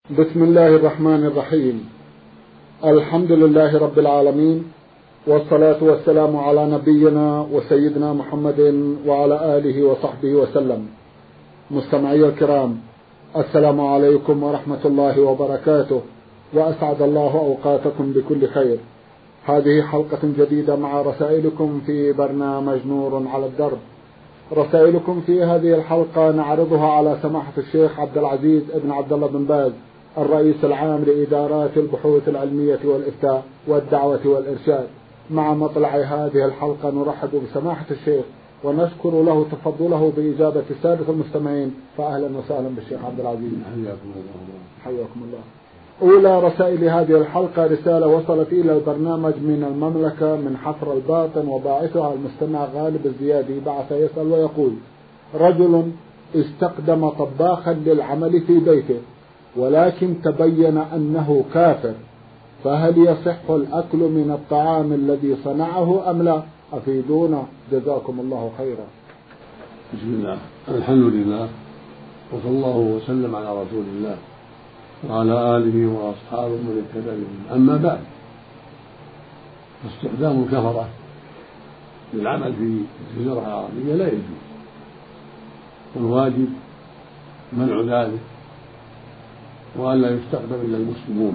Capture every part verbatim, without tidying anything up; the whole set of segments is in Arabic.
بسم الله الرحمن الرحيم. الحمد لله رب العالمين، والصلاة والسلام على نبينا وسيدنا محمد وعلى آله وصحبه وسلم. مستمعي الكرام، السلام عليكم ورحمة الله وبركاته، وأسعد الله أوقاتكم بكل خير. هذه حلقة جديدة مع رسائلكم في برنامج نور على الدرب. رسائلكم في هذه الحلقة نعرضها على سماحة الشيخ عبد العزيز ابن عبد الله بن باز، الرئيس العام لإدارات البحوث العلمية والإفتاء والدعوة والإرشاد. مع مطلع هذه الحلقة نرحب بسماحة الشيخ ونشكر له تفضله بإجابة السادة المستمعين، فأهلا وسهلا بالشيخ عبد العزيز. حياكم الله. حياكم الله. أولى رسائل هذه الحلقة رسالة وصلت إلى البرنامج من المملكة من حفر الباطن، وباعثها المستمع غالب الزيادي. بعث يسأل ويقول: رجل استقدم طباخا للعمل في بيته، ولكن تبين أنه كافر، فهل يصح الأكل من الطعام الذي صنعه أم لا؟ أفيدونا جزاكم الله خيرا. بسم الله، الحمد لله، وصلى الله وسلم على رسول الله وعلى آله وأصحابه من اهتدى بهم. أما بعد، فاستخدام الكفرة للعمل في الجزيرة العربية لا يجوز، والواجب منع ذلك، وألا يستخدم إلا المسلمون،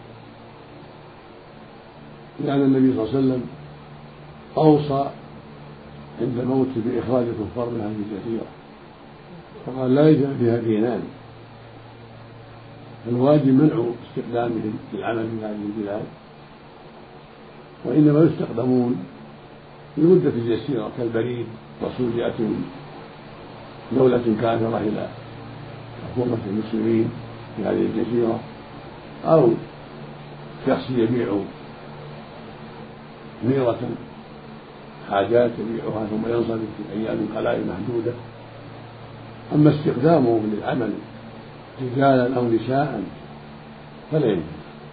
لأن النبي صلى الله عليه وسلم أوصى عند الموت بإخراج الكفار من هذه الجزيرة، فقال: لا يجب فيها دينان. الواجب منع استخدامهم للعمل في هذه البلاد، وإنما يستخدمون لمدة يسيرة كالبريد. رسول يأتي من دولة كافرة إلى حكومة المسلمين في هذه الجزيرة، أو شخص يبيع ميرة حاجات يبيعها ثم ينصرف في أيام قلائل محدودة. أما استخدامهم للعمل رجالا أو نساء فلا يجوز،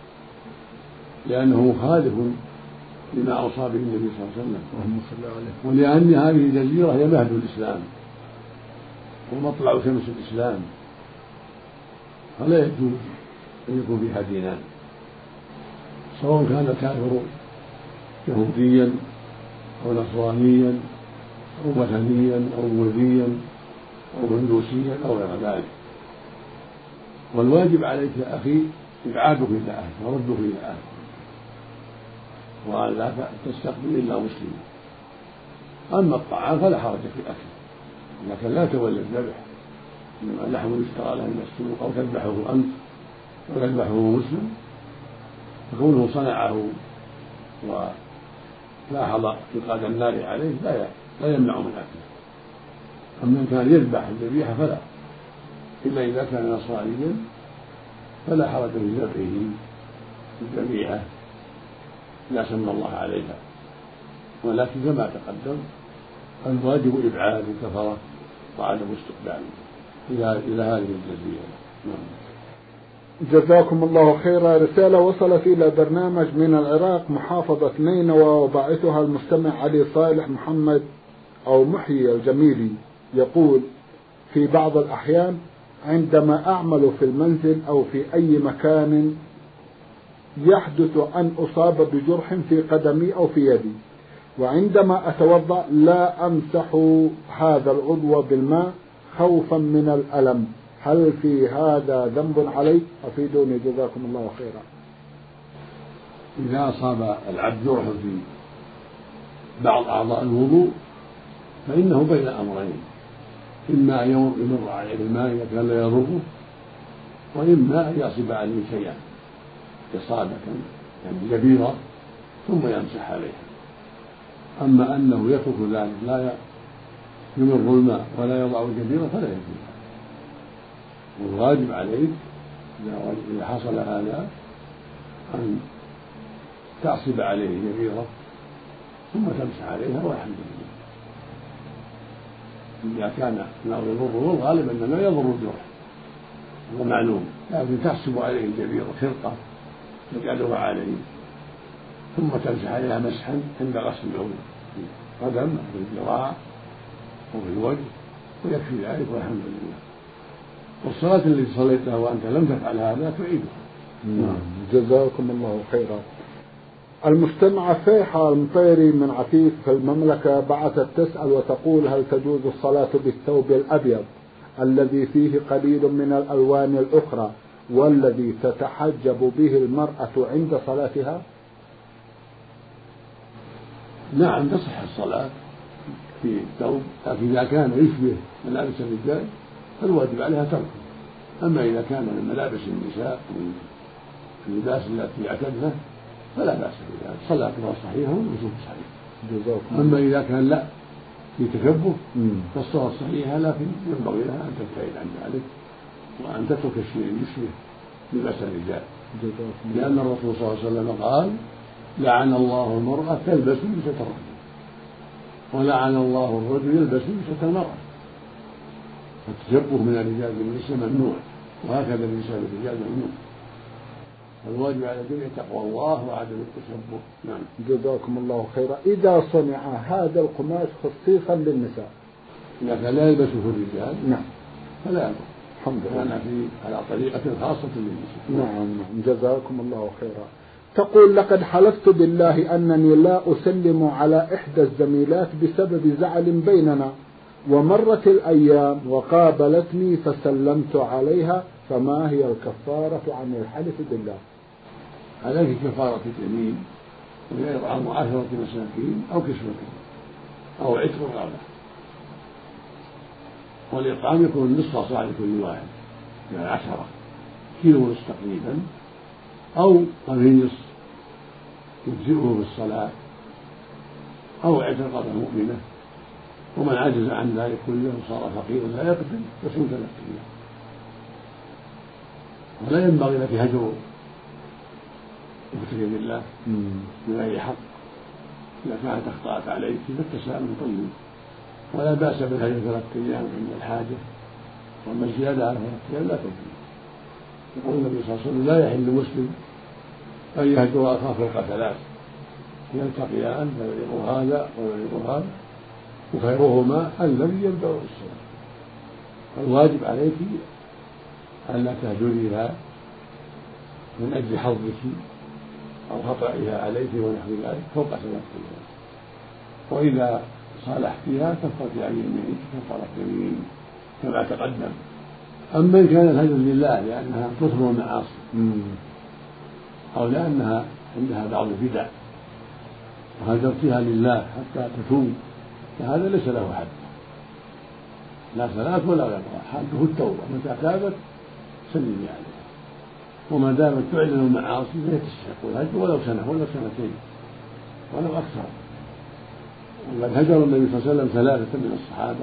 لأنه مخالف لما أوصى به النبي صلى الله عليه وسلم، ولأن هذه الجزيرة هي مهد الإسلام ومطلع شمس الإسلام، فلا يجوز أن يكون فيها دينان، سواء كان الكافر يهوديا أو نصرانيا أو وثنيا أو بوذيا أو هندوسيا أو غير ذلك. والواجب عليك يا أخي إبعادك إلى أهله وردك إلى أهله، وأن لا تستقبل إلا مسلما. أما الطعام فلا حرج في الأكل، لكن لا تولى الذبح، إنما اللحم يشترى له من السوق أو تذبحه أنت وتذبحه مسلم، فكونه صنعه ولاحظ إيقاد النار عليه لا لا يمنع من أكله. أما إن كان يذبح الذبيحة فلا، إلا إذا كان نصرانيا فلا حرج في ذبحه الذبيحة لا سمى الله عليها، ولكن كما تقدم الواجب إبعاد الكفرة وعدم استقبالهم إلى إلى هذه الجزيرة. جزاكم الله خيرا. رسالة وصلت إلى برنامج من العراق محافظة نينوى، وباعثها المستمع علي صالح محمد أو محيي الجميلي. يقول: في بعض الأحيان عندما أعمل في المنزل أو في أي مكان يحدث أن أصاب بجرح في قدمي أو في يدي، وعندما أتوضأ لا أمسح هذا العضو بالماء خوفا من الألم، هل في هذا ذنب علي؟ أفيدوني جزاكم الله خيرا. إذا أصاب العبد جرح في بعض أعضاء الوضوء فإنه بين أمرين: إما أن يمر عليه الماء إذا كان لا يضره، وإما أن يصب عليه شيئا إصابة يعني كبيرة ثم يمسح عليها. أما أنه يترك ذلك لا يمر الماء ولا يضع الجبيرة فلا يجوز. والواجب عليك إذا حصل هذا أن تعصب عليه جبيرة ثم تمسح عليها والحمد لله. إذا كان الماء يضره، الغالب أن ما يضر الجرح هو معلوم، لكن تحسب عليه الجبيرة خرقة تجعلها عليه ثم تمسح عليها مسحا عند غسل العضو في القدم أو في الذراع أو في الوجه، ويكفي ذلك والحمد لله. والصلاة التي صليتها وأنت لم تفعل هذا تعيدها. نعم جزاكم الله خيرا. المجتمع فيحة المطيري من عفيف في المملكة بعثت تسأل وتقول: هل تجوز الصلاة بالثوب الأبيض الذي فيه قليل من الألوان الأخرى والذي تتحجب به المرأة عند صلاتها؟ نعم تصح الصلاة في الثوب، لكن إذا كان يشبه ملابس الرجال فالواجب عليها تركه. أما إذا كان من ملابس النساء من اللباس التي يعتدنا فلا بأس بذلك، صلاتها صحيحة والوجوب صحيح. أما إذا كان لا في تشبه فالصلاة صحيحة، لكن ينبغي لها أن تبتعد عن ذلك وأن تترك الشيء يشبه لباس الرجال، لأن الرسول صلى الله عليه وسلم قال: لعن الله المرأة تلبس لبسة الرجل، ولعن الله الرجل يلبس لبسة المرأة. فالتشبه من الرجال بالنساء ممنوع، وهكذا النساء بالرجال ممنوع. الواجب على الجميع تقوى الله وعدم التشبه. نعم جزاكم الله خيرا. إذا صنع هذا القماش خصيصا للنساء إذا كان لا يلبسه الرجال نعم فلا يضر، الحمد لله، كان في على طريقة خاصة للنساء. نعم نعم جزاكم الله خيرا. تقول: لقد حلفت بالله أنني لا أسلم على إحدى الزميلات بسبب زعل بيننا، ومرت الأيام وقابلتني فسلمت عليها، فما هي الكفارة عن الحلف بالله؟ عليك كفارة اليمين، وهي إطعام عشرة مساكين أو كسوتهم أو عتق رقبة، والإطعام يكون نصف صاع لكل واحد يعني عشرة كيلو ونصف تقريبا، أو قميص يجزئه بالصلاة، أو عتق رقبة مؤمنة. ومن عجز عن ذلك كله وصار فقيرا لا يقدر يصوم ثلاثة أيام. ولا ينبغي لك هجر مبتغي بالله من أي حق، إذا كانت أخطأت عليك فالتسامح طيب، ولا بأس بالهجر ثلاثة أيام عند الحاجة، وأما الزيادة على ثلاثة أيام لا تجوز. يقول النبي صلى الله عليه وسلم: لا يحل مسلم أن يهجر أخاه فوق ثلاث، يلتقيان فيعرض هذا ويعرض هذا وخيرهما الذي يبدأ بالصلاة. الواجب عليك ألا تهجريها من أجل حظك أو خطئها عليك ونحو ذلك فوق ثلاثة أيام، وإذا صالحتها كفرت عن يمينك كفارة يمين كما تقدم. أما إن كان الهجر لله لأنها تظهر المعاصي أو لأنها عندها بعض البدع وهجرتها لله حتى تتوب فهذا ليس له حد، لا صلاة ولا غيرها، حده التوبة، متى تابت سلمي عليها، وما دامت تعلن المعاصي فهي تستحق الهجر ولو سنة ولو سنتين ولو أكثر. وقد هجر النبي صلى الله عليه وسلم ثلاثة من الصحابة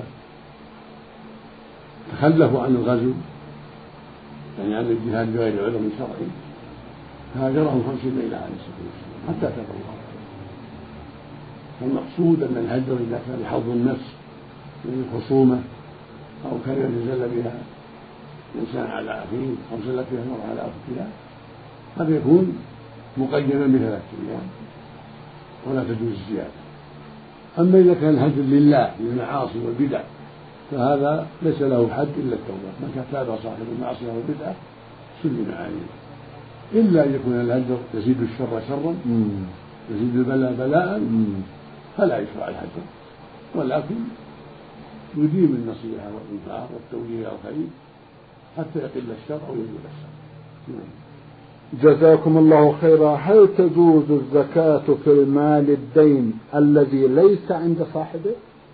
تخلفوا عن الغزو يعني عن الجهاد بغير عذر شرعي، فهاجرهم خمسين ليلة عليه الصلاة والسلام حتى تاب الله. فالمقصود أن الهجر إذا كان لحظ النفس من الخصومة أو كان يتزل بها الإنسان على أخيه أو زلت بها المرأة على أختها هذا يكون مقيدا بثلاثة أيام ولا تجوز الزيادة. أما إذا كان الهجر لله للمعاصي والبدع فهذا ليس له حد إلا التوبة، من تاب صاحب المعصية والبدعة سلم عليه، إلا أن يكون الهجر يزيد الشر شرا يزيد البلاء بلاء فلا يشرع الهجر، ولكن يديم النصيحة والإنفاق والتوجيه إلى الخير حتى يقل الشر أو يزول الشر. جزاكم الله خيرا. هل تجوز الزكاة في المال الدين الذي ليس عند صاحبه؟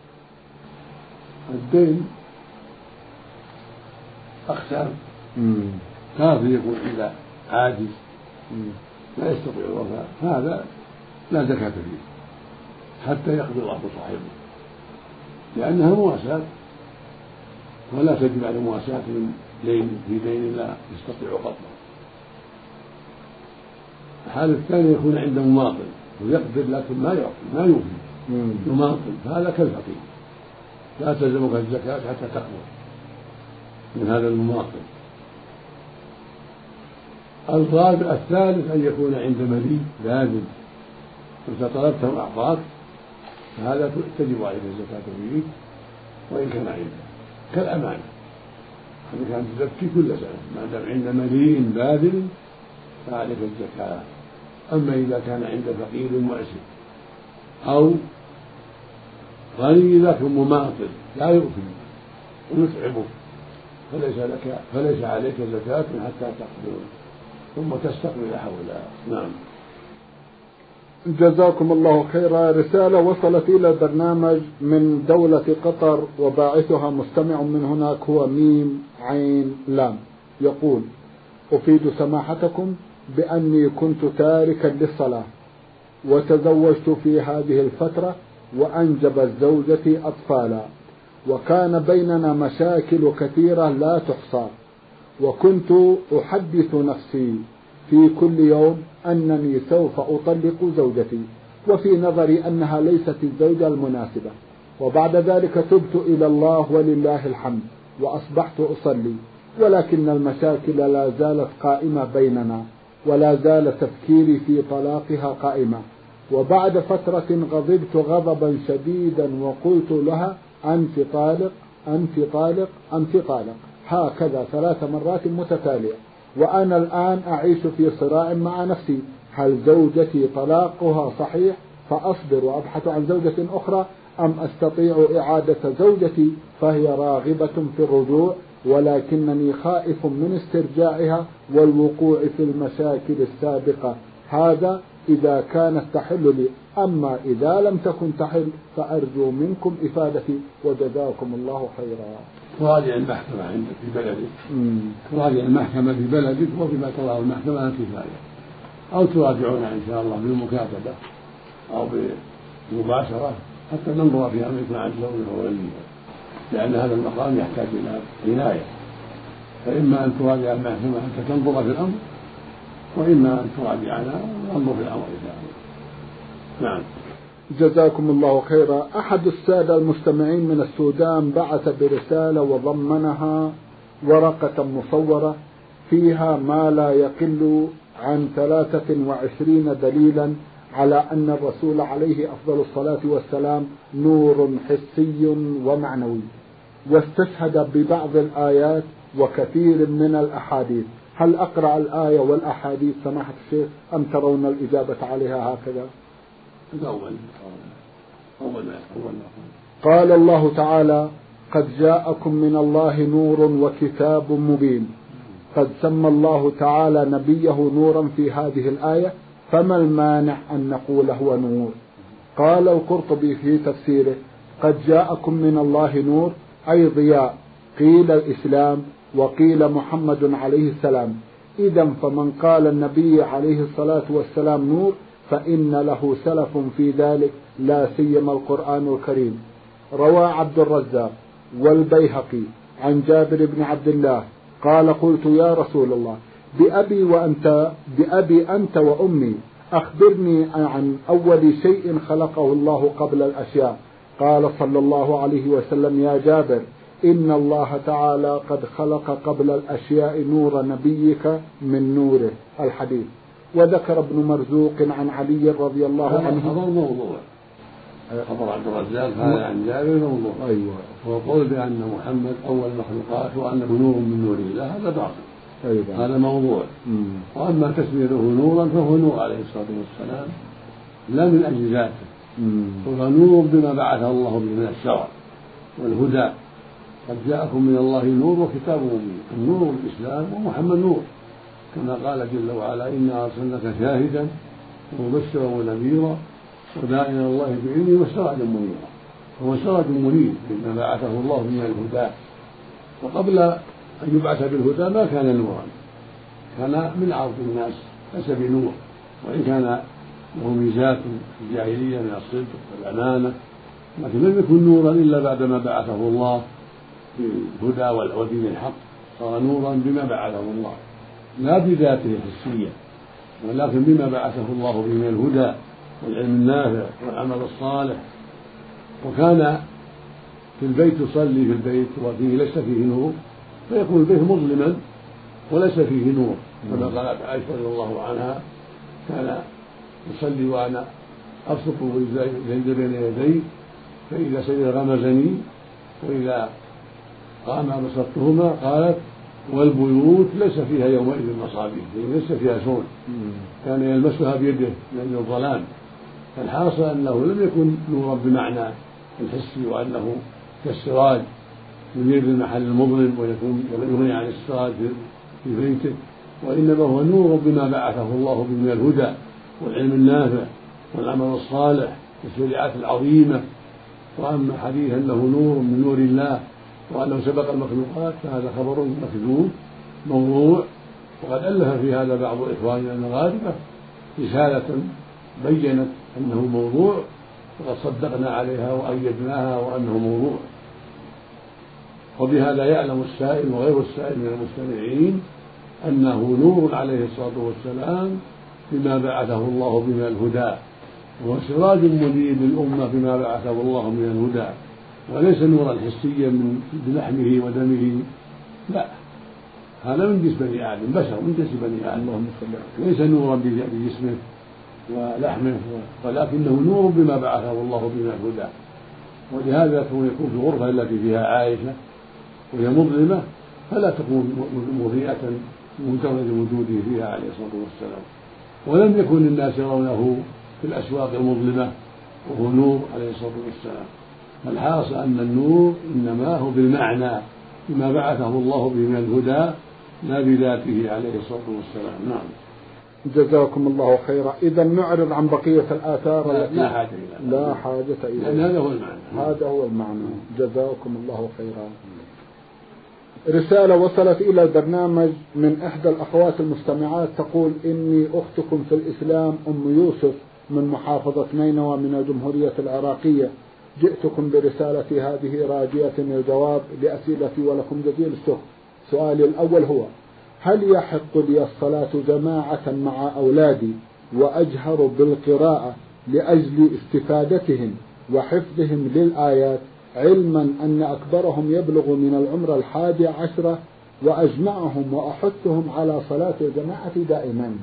الدين أقسام، كافر يكون إذا عاجز لا يستطيع الوفاء هذا لا زكاة فيه حتى يقضي الله صاحبه، لأنها مواساة ولا تجب على مواساة من دين في دين لا يستطيع قضاءه. الحالة الثانية يكون عند مماطل ويقدر لكن ما يعطي ما يوفي يماطل، فهذا كالفقير لا تلزمك الزكاة حتى تقبض من هذا المماطل. الرابع الثالث أن يكون عند مليء لازم إذا طلبته أعطاك فهذا تجب عليك الزكاة فيه وإن كان عنده، كالأمانة إذا كانت تزكي كل سنة ما دام عند مليء باذل فعليك الزكاة. أما إذا كان عند فقير معسر أو غني ذاك مماطل لا يؤكل ويتعبه فليس لك فليس عليك زكاة حتى تقبل ثم تستقبل حولها. نعم. جزاكم الله خيرا. رسالة وصلت إلى البرنامج من دولة قطر وباعثها مستمع من هناك هو ميم عين لام، يقول: أفيد سماحتكم بأني كنت تاركا للصلاة وتزوجت في هذه الفترة وأنجبت زوجتي أطفالا، وكان بيننا مشاكل كثيرة لا تحصى، وكنت أحدث نفسي في كل يوم أنني سوف أطلق زوجتي، وفي نظري أنها ليست الزوجة المناسبة، وبعد ذلك تبت إلى الله ولله الحمد وأصبحت أصلي، ولكن المشاكل لا زالت قائمة بيننا، ولا زال تفكيري في طلاقها قائمة. وبعد فترة غضبت غضبا شديدا وقلت لها: أنت طالق أنت طالق أنت طالق، هكذا ثلاث مرات متتالية، وأنا الآن أعيش في صراع مع نفسي، هل زوجتي طلاقها صحيح فأصبر وأبحث عن زوجة أخرى، أم أستطيع إعادة زوجتي فهي راغبة في الرجوع، ولكنني خائف من استرجاعها والوقوع في المشاكل السابقة، هذا إذا كانت تحل لي، أما إذا لم تكن تحل فأرجو منكم إفادتي وجزاكم الله خيرا. تراجع المحكمة عندك في بلدك، تراجع المحكمة في بلدك وفيما تراه المحكمة الكفاية، أو تراجعون إن شاء الله بالمكاتبة أو بالمباشرة حتى ننظر في أمرك مع الزوج ووليها، لأن هذا المقام يحتاج إلى عناية، فإما أن تراجع المحكمة حتى تنظر في الأمر، وإما أن تراجعنا وننظر في الأمر إن شاء الله. نعم. جزاكم الله خيرا. أحد السادة المستمعين من السودان بعث برسالة وضمنها ورقة مصورة فيها ما لا يقل عن ثلاثة وعشرين دليلا على أن الرسول عليه أفضل الصلاة والسلام نور حسي ومعنوي، واستشهد ببعض الآيات وكثير من الأحاديث. هل أقرأ الآية والأحاديث سماحة الشيخ أم ترون الإجابة عليها هكذا؟ أول أول أول قال الله تعالى: قد جاءكم من الله نور وكتاب مبين. قد سمى الله تعالى نبيه نورا في هذه الآية، فما المانع أن نقول هو نور؟ قال القرطبي في تفسيره: قد جاءكم من الله نور أي ضياء، قيل الإسلام وقيل محمد عليه السلام. إذن فمن قال النبي عليه الصلاة والسلام نور فإن له سلف في ذلك، لا سيما القرآن الكريم. روى عبد الرزاق والبيهقي عن جابر بن عبد الله قال: قلت يا رسول الله بأبي وأنت بأبي أنت وأمي أخبرني عن أول شيء خلقه الله قبل الأشياء. قال صلى الله عليه وسلم: يا جابر، إن الله تعالى قد خلق قبل الأشياء نور نبيك من نوره. الحديث. وذكر ابن مرزوق عن علي رضي الله عنه. هذا موضوع خبر عبد الرزاق هذا عن جابر موضوع. أيوة. وقول بأن محمد أول المخلوقات وأنه نور من نور الله هذا باطل. أيوة. هذا موضوع. مم. وأما تسميته نورا فهو نور عليه الصلاة والسلام لا من أجل ذاته، هو نور بما بعثه الله به من الشرع والهدى. قد جاءكم من الله نور وكتاب مبين. النور الإسلام ومحمد نور، كما قال جل وعلا: إنا أرسلناك شاهدا ومبشرا ونذيرا وداعيا إلى الله بإذنه وسراجا منيرا. هو سراج منير بما بعثه الله من الهدى، وقبل أن يبعث بالهدى ما كان نورا، كان من عرض الناس ليس بنور، وإن كان له ميزات في الجاهلية من الصدق والأمانة، لكن لم يكن نورا إلا بعدما بعثه الله بالهدى ودين الحق، صار نورا بما بعثه الله لا بذاته الحسية، ولكن بما بعثه الله به من الهدى والعلم النافع والعمل الصالح. وكان في البيت يصلي في البيت وفيه ليس فيه نور، فيكون البيت مظلما وليس فيه نور، كما قالت عائشة رضي الله عنها: كان يصلي وأنا أبسط الزيد بين يدي، فإذا سجد غمزني، وإذا قال ما بسطتهما قالت والبيوت ليس فيها يومئذ مصابيح ليس فيها سور كان يلمسها بيده من الظلام. فالحاصل أنه لم يكن نورا بمعنى الحسي وأنه كالسراج ينير المحل المظلم ويكون يغني عن السراج في بيته، وإنما هو نور بما بعثه الله به من الهدى والعلم النافع والعمل الصالح والشريعات العظيمة. وأما حديث أنه نور من نور الله وأنه سبق المخلوقات فهذا خبر مكذوب موضوع. وقد ألف في هذا بعض إخواننا المغاربة رسالة بيّنت أنه موضوع وقد صدقنا عليها وأيدناها وأنه موضوع. وبهذا يعلم السائل وغير السائل من المستمعين أنه نور عليه الصلاة والسلام بما بعثه الله به من الهدى، وهو سراج منير للأمة بما بعثه الله من الهدى، وليس نورا حسيا من بلحمه ودمه، لا، هذا من جسم بني آدم، بشر من جسم بني آدم، ليس نورا بجسمه ولحمه، ولكنه نور بما بعثه الله به من الهدى. ولهذا يكون في الغرفة التي فيها عائشة وهي مظلمة فلا تكون مضيئة بمجرد وجوده فيها عليه الصلاة والسلام. ولم يكن الناس يرونه في الأسواق المظلمة وهو نور عليه الصلاة والسلام. فالحاصل أن النور إنما هو بالمعنى بما بعثه الله به من الهدى لا بذاته عليه الصلاة والسلام. نعم. جزاكم الله خيرا. إذا نعرض عن بقية الآثار لا, لا حاجة إلى لا حاجة إلى لأن هذا هو المعنى. هذا هو المعنى. جزاكم الله خيرا. رسالة وصلت إلى البرنامج من إحدى الأخوات المستمعات تقول: إني أختكم في الإسلام أم يوسف من محافظة نينوى من الجمهورية العراقية، جئتكم برسالتي هذه راجية الجواب لأسئلتي ولكم جزيل الشكر. سؤالي الأول هو: هل يحق لي الصلاة جماعة مع أولادي وأجهر بالقراءة لأجل استفادتهم وحفظهم للآيات، علما أن أكبرهم يبلغ من العمر الحادي عشرة وأجمعهم وأحثهم على صلاة الجماعة دائما؟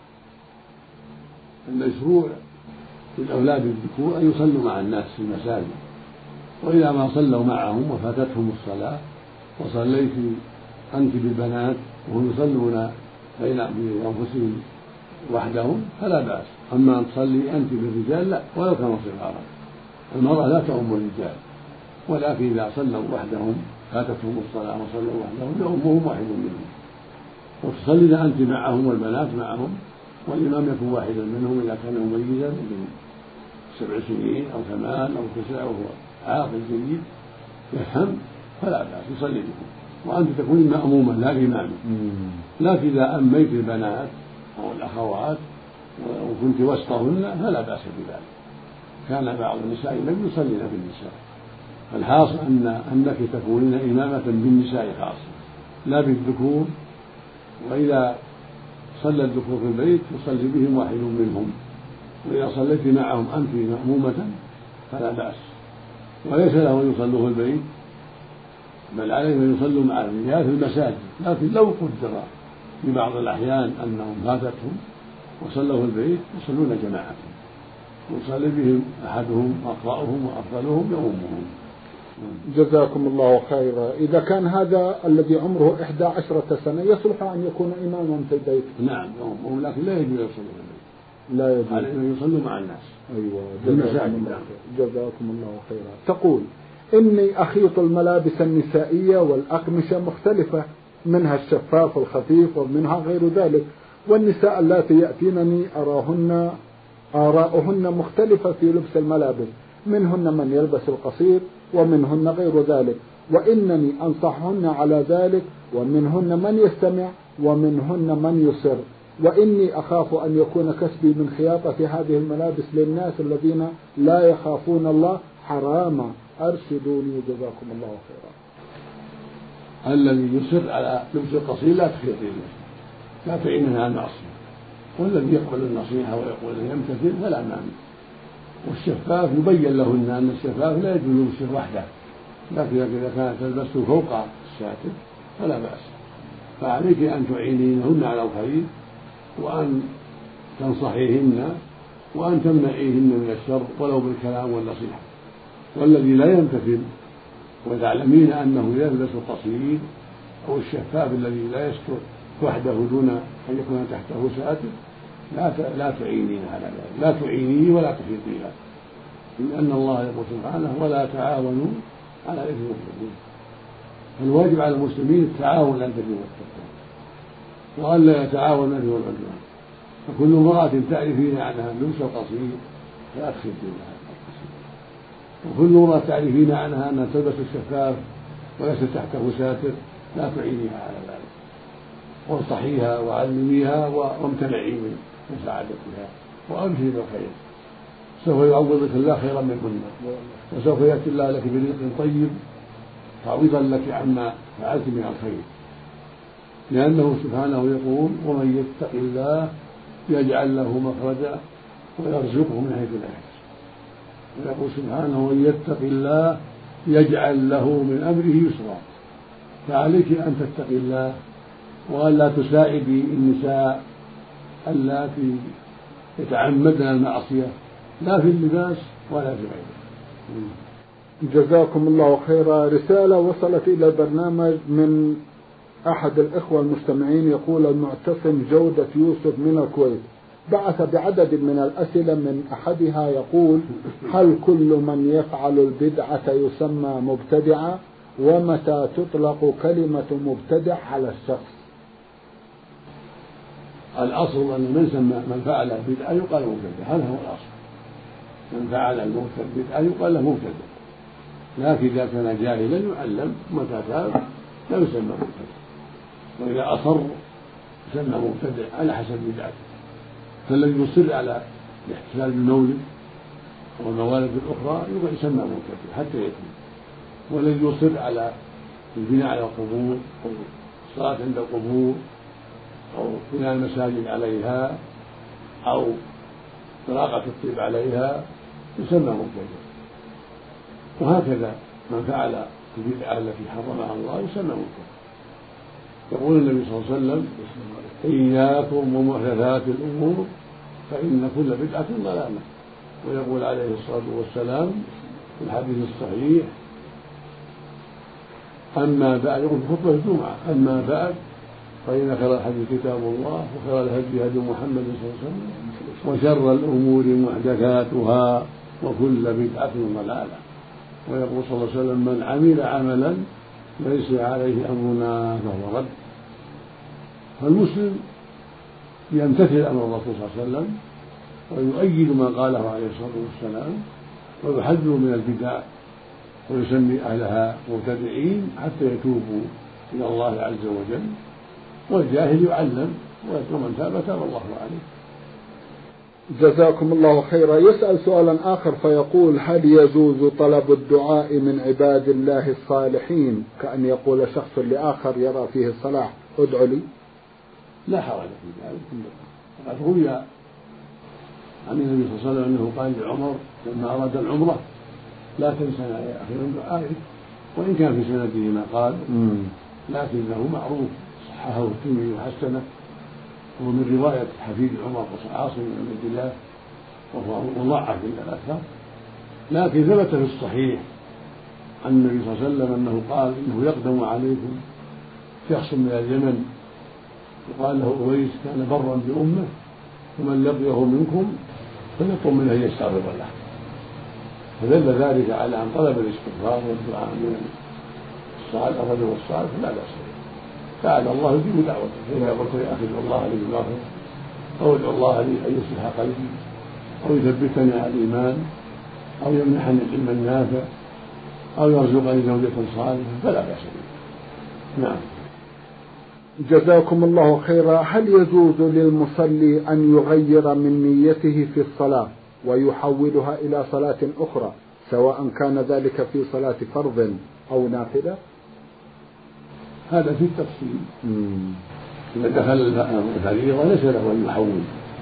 المشروع للأولاد الذكور أن يصلوا مع الناس في المساجد، وإذا ما صلوا معهم وفاتتهم الصلاة وصليت أنت بالبنات وهم يصلون بين أنفسهم وحدهم فلا بأس. أما أن تصلي أنت بالرجال لا، ولو كانوا صغارا. المرأة لا تؤم الرجال، ولكن إذا صلوا وحدهم فاتتهم الصلاة وصلوا وحدهم يؤمهم واحد منهم، وتصلي أنت معهم والبنات معهم، والإمام يكون واحدا منهم إذا كان مميزا من سبع سنين أو ثمان أو تسع وهو عاقل جيد يفهم فلا بأس يصلي بكم، وأنت تكونين مأموما لا إماما. لكن إذا أميت البنات أو الأخوات وكنت وسطهن فلا بأس بذلك. كان بعض النساء لم يصلين في النساء. الحاصل أن أنك تكونين إمامة بالنساء خاصة لا بالذكور، وإذا صلى الذكور في البيت يصلي بهم واحد منهم، وإذا صليت معهم أنت مأمومة فلا بأس. وليس له أن يصلوا في البيت، بل عليهم أن يصلوا مع الرجال في المساجد. لكن لو قدر في بعض الأحيان أنهم فاتتهم وصلوا في البيت يصلون جماعة، ويصلي بهم أحدهم أقرأهم وأفضلهم يؤمهم. جزاكم الله خيرا. إذا كان هذا الذي عمره إحدى عشرة سنة يصلح أن يكون إماما في البيت؟ نعم يؤمهم، لكن لا يجوز يصلي في البيت، لا يجوز، عليهم أن يصلوا مع الناس. أيوة. جزاكم الله, جزاكم الله خيرا. تقول: إني أخيط الملابس النسائية والأقمشة مختلفة، منها الشفاف الخفيف ومنها غير ذلك، والنساء اللاتي يأتينني أراهن آراؤهن مختلفة في لبس الملابس، منهن من يلبس القصير ومنهن غير ذلك، وإنني أنصحهن على ذلك، ومنهن من يستمع ومنهن من يصر، وإني أخاف أن يكون كسبي من خياطة هذه الملابس للناس الذين لا يخافون الله حراما، أرشدوني جزاكم الله خيرا. الذي يصر على لبس القصير لا تخيطين لا تعينها على المعصية، والذي يقبل النصيحة ويقول يمتثل فلا مانع. والشفاف يبين لهن أن الشفاف لا يجوز لبسه وحده، لكن إذا كانت تلبسه فوق الساتر فلا بأس. فعليك أن تعينيهن على الخير، وأن تنصحيهن، وأن تمنعيهن من الشر ولو بالكلام والنصيحة. والذي لا يمتثل وتعلمين أنه يلبس القصير أو الشفاف الذي لا يستر وحده دون أن يكون تحته ساتر لا لا تعينين على ذلك، لا تعينيه ولا تحيطي له، لأن الله يقول سبحانه ولا تعاونوا على الإثم والعدوان. فالواجب على المسلمين التعاون على البر والتقوى وألا يتعاون الإثم والعدوان. فكل امرأة تعرفين عنها لبس القصير فلا تخفين لها القصير، وكل امرأة تعرفين عنها أنها تلبس الشفاف وليس تحته ساتر لا تعينيها على ذلك، وانصحيها وعلميها وامتنعي من مساعدتها وأبشري بالخير، سوف يعوضك الله خيرا منهن، وسوف يأتي الله لك برزق طيب تعويضا لك عما فعلت من الخير، لأنه سبحانه يقول ومن يتق الله يجعل له مخرجا ويرزقه من حيث لا يحتسب. ويقول سبحانه ومن يتق الله يجعل له من أمره يسرا. فعليك أن تتقي الله وألا تساعدي النساء اللاتي يتعمدن المعصية لا في اللباس ولا في غيره. جزاكم الله خيرا. رسالة وصلت إلى البرنامج من أحد الإخوة المستمعين يقول المعتصم جودة يوسف من الكويت بعث بعدد من الأسئلة، من أحدها يقول هل كل من يفعل البدعة يسمى مبتدعا؟ ومتى تطلق كلمة مبتدع على الشخص؟ الأصل أن من سمى من فعل بدعة يقال مبتدع، هذا هو الأصل، من فعل البدعة يقال له مبتدع، لكن إذا كان جاهلا يعلم متى تاب لا يسمى مبتدع، وإذا أصر يسمى مبتدع على حسب بدعته. فالذي يصر على الاحتفال بالمولد والموالد الأخرى يسمى مبتدع حتى يتم، والذي يصر على البناء على القبور أو الصلاة عند القبور أو بناء المساجد عليها أو إراقة الطيب عليها يسمى مبتدع. وهكذا من فعل البدعة التي حرمها الله يسمى مبتدع. يقول النبي صلى الله عليه وسلم إياكم ومحدثات الأمور فإن كل بدعة ضلالة. ويقول عليه الصلاة والسلام في الحديث الصحيح أما بعد، يقول في خطبة الجمعة أما بعد فإن خير الحديث كتاب الله وخير الهدي هدي محمد صلى الله عليه وسلم وشر الأمور محدثاتها وكل بدعة ضلالة. ويقول صلى الله عليه وسلم من عمل عملا ليس عليه أمرنا فهو رد. فالمسلم يمتثل أمر الرسول صلى الله عليه وسلم ويؤيد ما قاله عليه الصلاة والسلام ويحذر من البدع ويسمي أهلها مبتدعين حتى يتوبوا إلى الله عز وجل، والجاهل يعلم ومن تاب تاب الله عليه. جزاكم الله خيرا. يسأل سؤالا آخر فيقول هل يجوز طلب الدعاء من عباد الله الصالحين كأن يقول شخص لآخر يرى فيه الصلاح ادعو لي؟ لا حرج في ذلك. وقد روي عن النبي صلى الله عليه وسلم أنه قال لعمر لما أراد العمرة لا تنسنا يا أخي من دعائك، وإن كان في سنده ما قال لكنه معروف صححه الترمذي وحسنه، وهو من رواية حفيد عمر عاصم بن عبد الله وهو مضاعف عند الأكثر، لكن ثبت في الصحيح عن النبي صلى الله عليه وسلم أنه قال إنه يقدم عليكم شخص من اليمن يقال له أويس كان برا بأمه، ومن لقيه منكم فليطلب منه أن يستغفر له، فدل ذلك على أن طلب الاستغفار والدعاء من الصالح الرجل الصالح لا بأس به، تعالى الله يجيب دعوته. فإذا قلت يا أخي ادعو الله لي بالمغفرة أو ادعو الله لي أن يصلح قلبي أو يثبتني على الإيمان أو يمنحني العلم النافع أو يرزقني زوجة صالحة فلا بأس به. نعم. جزاكم الله خيرا. هل يجوز للمصلي أن يغير من نيته في الصلاة ويحولها إلى صلاة أخرى سواء كان ذلك في صلاة فرض أو نافلة؟ هذا في التفصيل. إذا دخل الفريضة ليس له أن يحول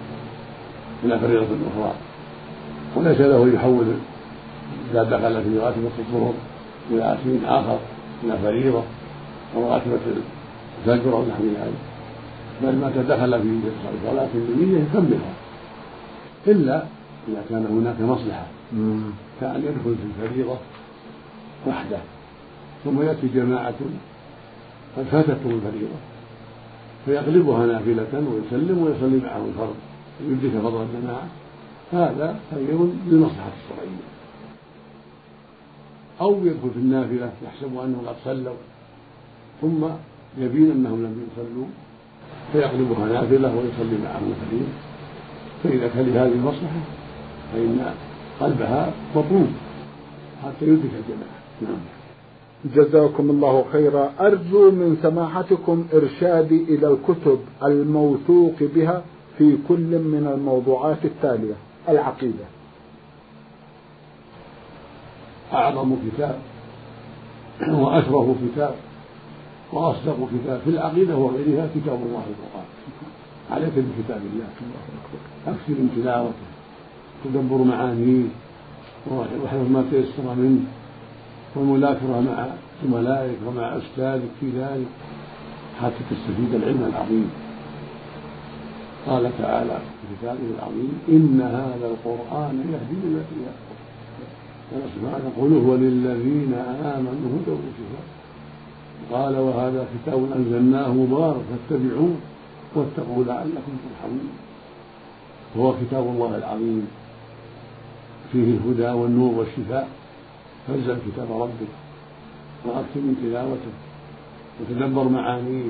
إلى فريضة أخرى، وليس له يحول إذا دخل في راتبة الظهر إلى عشرين آخر إلى فريضة أو راتبة الفجر أو نحو ذلك، بل ما تدخل في صلاة بنية يكملها، إلا إذا كان هناك مصلحة كأن يدخل في الفريضة وحده ثم يأتي جماعة قد فاتتهم الفريضة فيقلبها نافلة ويسلم ويصلي معهم الفرض ويدرك فضل الجماعة، هذا خير للمصلحة الشرعية. أو يدخل في النافلة يحسب أنهم قد صلوا ثم يبين أنهم لم يصلوا فيقلبها نافلة ويصلي معهم الفريضة، فإذا كان لهذه المصلحة فإن قلبها مطلوب حتى يدرك الجماعة. نعم. جزاكم الله خيرا. أرجو من سماحتكم إرشادي إلى الكتب الموثوق بها في كل من الموضوعات التالية: العقيدة. أعظم كتاب وأشرف كتاب وأصدق كتاب في العقيدة وغيرها كتاب الله القرآن. عليك بكتاب الله، أكثر من تلاوته، تدبر معانيه وحفظ ما تيسر منه، والمذاكرة مع زملائك ومع أستاذك في ذلك حتى تستفيد العلم العظيم. قال تعالى في كتابه العظيم: إن هذا القرآن يهدي للتي هي أقوم. سبحانه قل هو للذين آمنوا هدى وشفاء. قال: وهذا كتاب أنزلناه مبارك فاتبعوه واتقوا لعلكم ترحمون. هو كتاب الله العظيم فيه الهدى والنور والشفاء، فالزم كتاب ربك وأكثر من تلاوته وتدبر معانيه.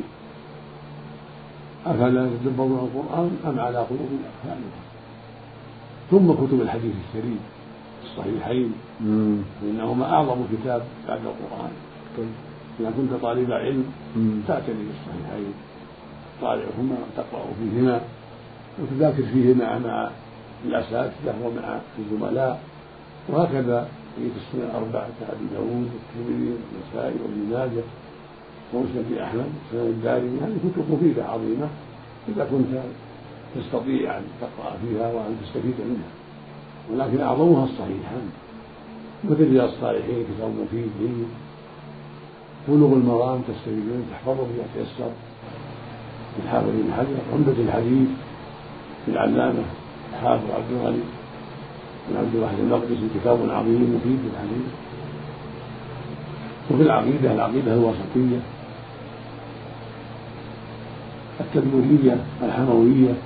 أفلا يتدبرون القرآن أم على قلوب أقفالها؟ ثم كتب الحديث الشريف الصحيحين فإنهما أعظم كتاب بعد القرآن. إذا كنت طالب علم تعتني بالصحيحين، طالعهما وتقرأ فيهما وتذاكر فيهما مع الأساتذة ومع الزملاء، وهكذا في السنن الأربعة كأبي داود والترمذي والنسائي وابن ماجه ومسند أحمد وسنن الدارمي. هذه كتب مفيدة عظيمة إذا كنت تستطيع أن تقرأ فيها وأن تستفيد منها، ولكن أعظمها الصحيحان. مثل رياض الصالحين كتاب مفيد جيد، بلوغ المرام تستفيد منه تحفظه يتيسر، الحافظ بن حجر عمدة الحديث للعلامة الحافظ عبد الغني بن عبد الواحد المقدسي كتاب عظيم مفيد في الحديث. وفي العقيدة العقيدة الوسطية التدمرية الحموية،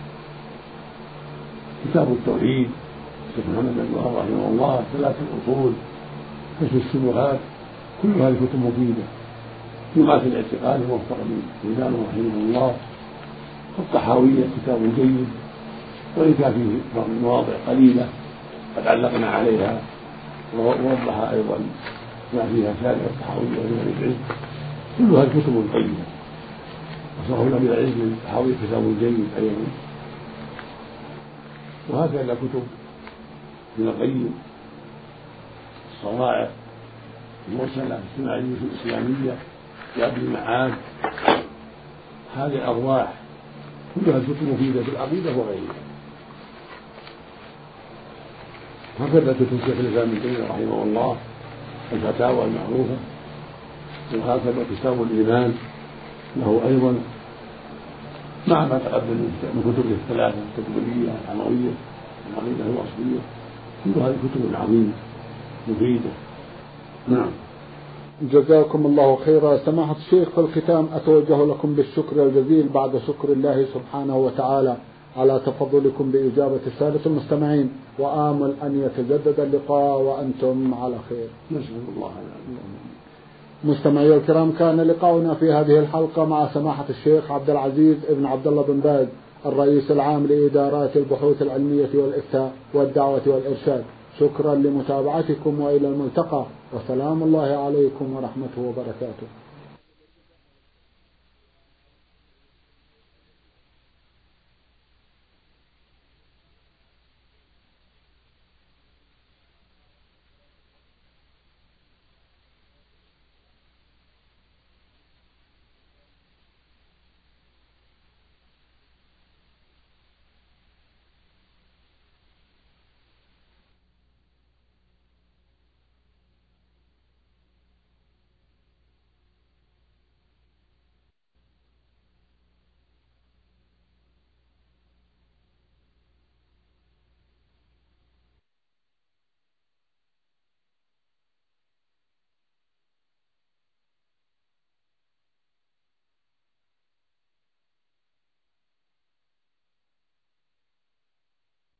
كتاب التوحيد الشيخ محمد بن عبد الوهاب رحمه الله، ثلاث الأصول، كشف الشبهات، كل هذه كتب مفيدة. لغاية الاعتقاد موفق بن هلال رحمه الله. الطحاوية كتاب جيد وإن كان فيه مواضع قليلة قد علقنا عليها ووضح أيضا ما فيها شارع الطحاوية ومن العلم. كلها كتب قيمة. وصرف من العلم الطحاوية كتاب جيد أيضا. وهكذا كتب ابن القيم الصواعق المرسلة السماعية الإسلامية لأبي المعاد، هذه الأرواح كلها كتب مفيدة في العقيدة وغيرها. هكذا كتب شيخ الإسلام ابن تيمية رحمه الله الفتاوى المعروفة، وهكذا كتاب الإيمان له أيضا مع ما تقدم من كتبه الثلاثة التدبرية الحموية العقيدة الوصفية. كل هذه كتب عظيمة مفيدة. نعم. جزاكم الله خيرا. سماحة الشيخ، في الختام أتوجه لكم بالشكر الجزيل بعد شكر الله سبحانه وتعالى على تفضلكم بإجابة السادة المستمعين، وآمل أن يتجدد اللقاء وأنتم على خير. نسأل الله. مستمعي الكرام، كان لقاؤنا في هذه الحلقة مع سماحة الشيخ عبد العزيز ابن عبد الله بن باز، الرئيس العام لإدارات البحوث العلمية والإفتاء والدعوة والإرشاد. شكرا لمتابعتكم وإلى الملتقى، وسلام الله عليكم ورحمته وبركاته.